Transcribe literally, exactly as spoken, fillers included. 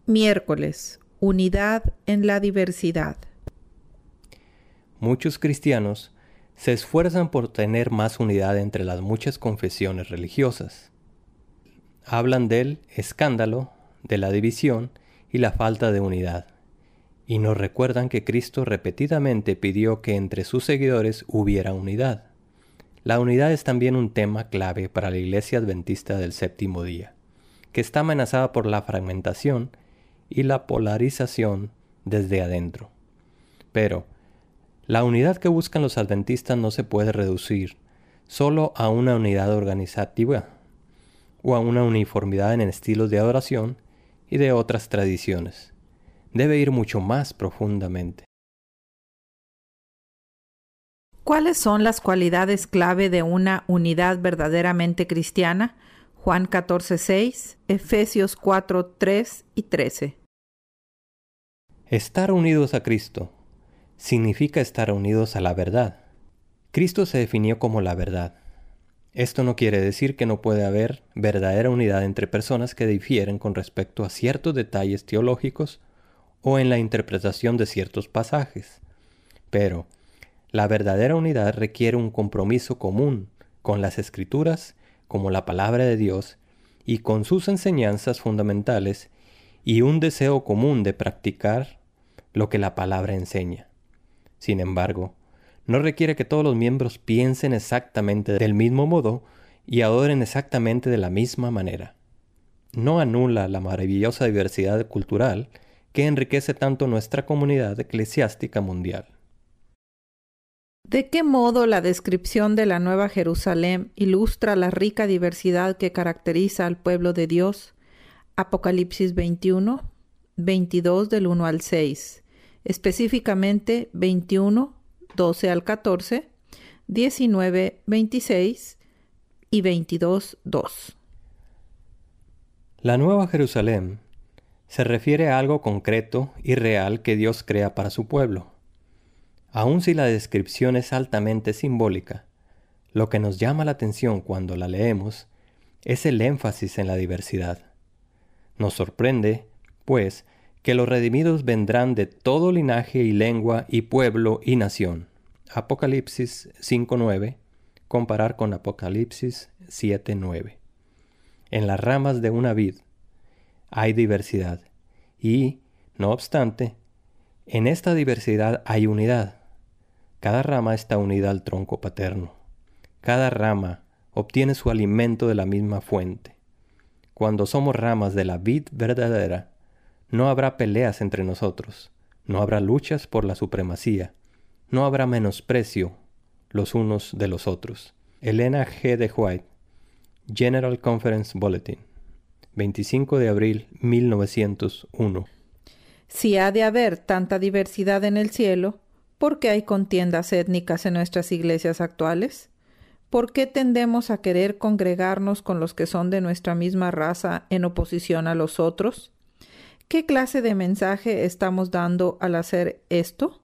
Miércoles. Unidad en la diversidad. Muchos cristianos se esfuerzan por tener más unidad entre las muchas confesiones religiosas. Hablan del escándalo, de la división y la falta de unidad. Y nos recuerdan que Cristo repetidamente pidió que entre sus seguidores hubiera unidad. La unidad es también un tema clave para la Iglesia Adventista del Séptimo Día, que está amenazada por la fragmentación y la polarización desde adentro. Pero la unidad que buscan los adventistas no se puede reducir solo a una unidad organizativa o a una uniformidad en estilos de adoración y de otras tradiciones. Debe ir mucho más profundamente. ¿Cuáles son las cualidades clave de una unidad verdaderamente cristiana? Juan catorce seis, Efesios cuatro tres y trece. Estar unidos a Cristo significa estar unidos a la verdad. Cristo se definió como la verdad. Esto no quiere decir que no puede haber verdadera unidad entre personas que difieren con respecto a ciertos detalles teológicos o en la interpretación de ciertos pasajes. Pero la verdadera unidad requiere un compromiso común con las Escrituras, como la palabra de Dios, y con sus enseñanzas fundamentales, y un deseo común de practicar lo que la palabra enseña. Sin embargo, no requiere que todos los miembros piensen exactamente del mismo modo y adoren exactamente de la misma manera. No anula la maravillosa diversidad cultural que enriquece tanto nuestra comunidad eclesiástica mundial. ¿De qué modo la descripción de la Nueva Jerusalén ilustra la rica diversidad que caracteriza al pueblo de Dios? Apocalipsis veintiuno, veintidós del uno al seis, específicamente veintiuno, doce al catorce, diecinueve, veintiséis y veintidós, dos. La Nueva Jerusalén se refiere a algo concreto y real que Dios crea para su pueblo. Aun si la descripción es altamente simbólica, lo que nos llama la atención cuando la leemos es el énfasis en la diversidad. Nos sorprende, pues, que los redimidos vendrán de todo linaje y lengua y pueblo y nación. Apocalipsis cinco nueve, comparar con Apocalipsis siete nueve. En las ramas de una vid hay diversidad y, no obstante, en esta diversidad hay unidad. Cada rama está unida al tronco paterno. Cada rama obtiene su alimento de la misma fuente. Cuando somos ramas de la vid verdadera, no habrá peleas entre nosotros, no habrá luchas por la supremacía, no habrá menosprecio los unos de los otros. Elena G. de White, General Conference Bulletin, veinticinco de abril mil novecientos uno. Si ha de haber tanta diversidad en el cielo, ¿por qué hay contiendas étnicas en nuestras iglesias actuales? ¿Por qué tendemos a querer congregarnos con los que son de nuestra misma raza en oposición a los otros? ¿Qué clase de mensaje estamos dando al hacer esto?